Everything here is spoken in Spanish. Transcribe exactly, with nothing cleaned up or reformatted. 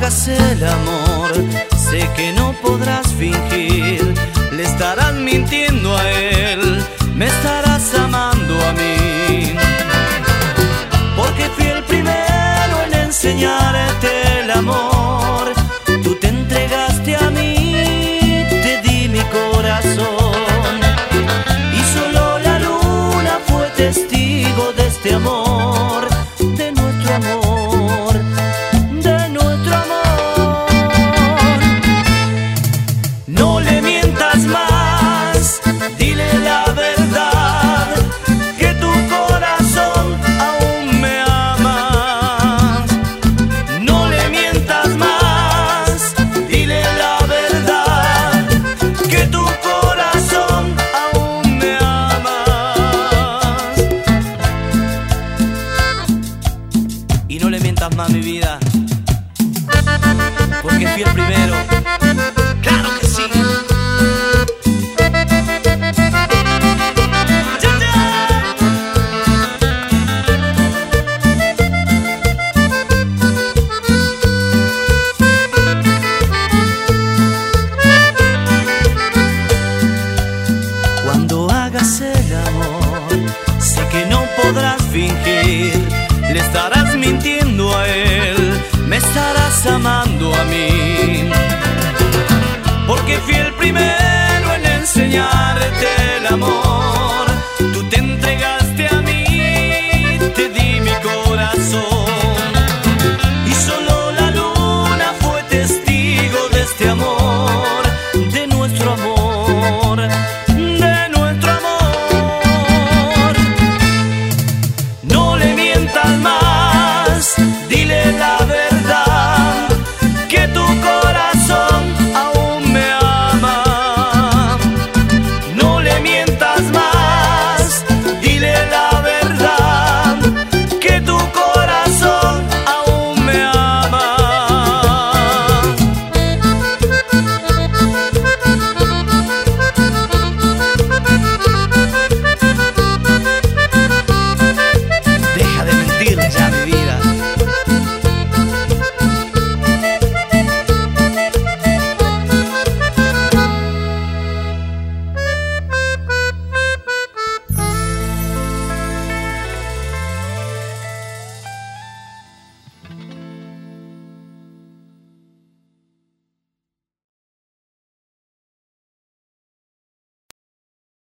hagas el amor, sé que no podrás fingir. Le estarás mintiendo a él, me estarás amando a mí. Porque fui el primero en enseñarte el amor. Tú te entregaste a mí, te di mi corazón. Y solo la luna fue testigo de este amor, de nuestro amor, de nuestro amor. No le mientas más, dile la verdad, que tu corazón aún me ama. No le mientas más, dile la verdad, que tu corazón aún me ama. Y no le mientas más, mi vida, porque fui el primero. ¡Claro que sí! Cuando hagas el amor, sé que no podrás fingir. Le estarás mintiendo a él, me estarás amando a mí. Porque fui el primero en enseñarte el amor. Tú te entregaste a mí, te di mi corazón.